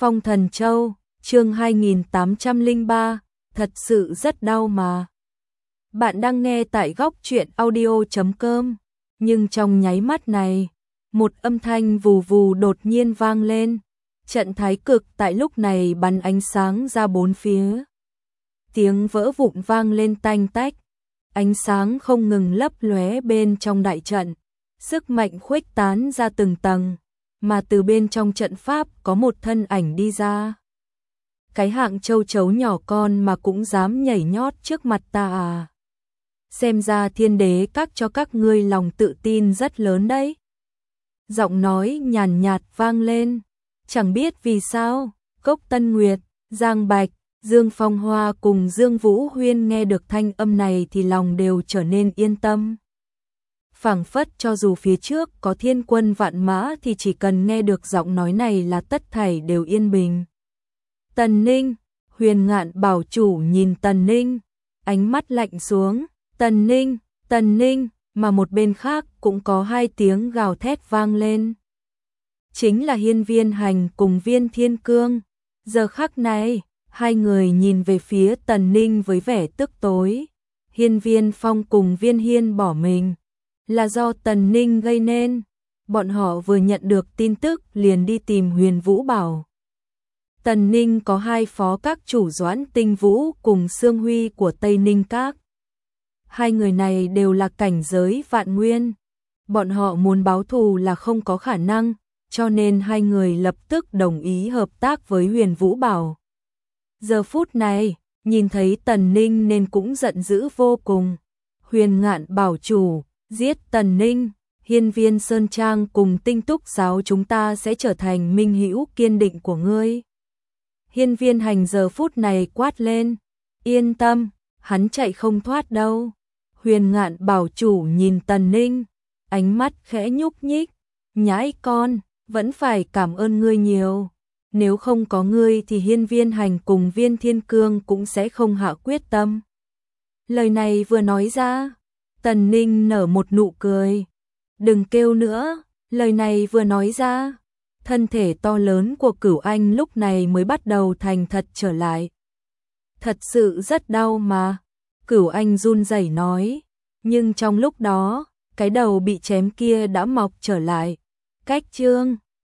Phong Thần Châu, chương 2803, thật sự rất đau mà. Bạn đang nghe tại góc truyện audio.com, nhưng trong nháy mắt này, một âm thanh vù vù đột nhiên vang lên. Trận thái cực tại lúc này bắn ánh sáng ra bốn phía. Tiếng vỡ vụn vang lên tanh tách, ánh sáng không ngừng lấp lóe bên trong đại trận, sức mạnh khuếch tán ra từng tầng, mà từ bên trong trận pháp có một thân ảnh đi ra. Cái hạng châu chấu nhỏ con mà cũng dám nhảy nhót trước mặt ta à? Xem ra Thiên Đế các cho các ngươi lòng tự tin rất lớn đấy. Giọng nói nhàn nhạt vang lên, chẳng biết vì sao, Cốc Tân Nguyệt, Giang Bạch, Dương Phong Hoa cùng Dương Vũ Huyên nghe được thanh âm này thì lòng đều trở nên yên tâm. Phảng phất cho dù phía trước có thiên quân vạn mã thì chỉ cần nghe được giọng nói này là tất thảy đều yên bình. Tần Ninh, Huyền Ngạn bảo chủ nhìn Tần Ninh, ánh mắt lạnh xuống, Tần Ninh, mà một bên khác cũng có hai tiếng gào thét vang lên. Chính là Hiên Viên Hành cùng Viên Thiên Cương. Giờ khắc này, hai người nhìn về phía Tần Ninh với vẻ tức tối. Hiên Viên Phong cùng Viên Hiên bỏ mình, là do Tần Ninh gây nên. Bọn họ vừa nhận được tin tức liền đi tìm Huyền Vũ Bảo. Tần Ninh có hai phó các chủ Doãn Tinh Vũ cùng Sương Huy của Tây Ninh Các. Hai người này đều là cảnh giới vạn nguyên. Bọn họ muốn báo thù là không có khả năng, cho nên hai người lập tức đồng ý hợp tác với Huyền Vũ Bảo. Giờ phút này, nhìn thấy Tần Ninh nên cũng giận dữ vô cùng. Huyền Ngạn bảo chủ, giết Tần Ninh, Hiên Viên Sơn Trang cùng Tinh Túc giáo chúng ta sẽ trở thành minh hữu kiên định của ngươi. Hiên Viên Hành giờ phút này quát lên, yên tâm, hắn chạy không thoát đâu. Huyền Ngạn bảo chủ nhìn Tần Ninh, ánh mắt khẽ nhúc nhích, nhãi con, vẫn phải cảm ơn ngươi nhiều. Nếu không có ngươi thì Hiên Viên Hành cùng Viên Thiên Cương cũng sẽ không hạ quyết tâm. Lời này vừa nói ra, Tần Ninh nở một nụ cười. Đừng kêu nữa, lời này vừa nói ra, thân thể to lớn của Cửu Anh lúc này mới bắt đầu thành thật trở lại. Thật sự rất đau mà, Cửu Anh run rẩy nói, nhưng trong lúc đó, cái đầu bị chém kia đã mọc trở lại. Cách chương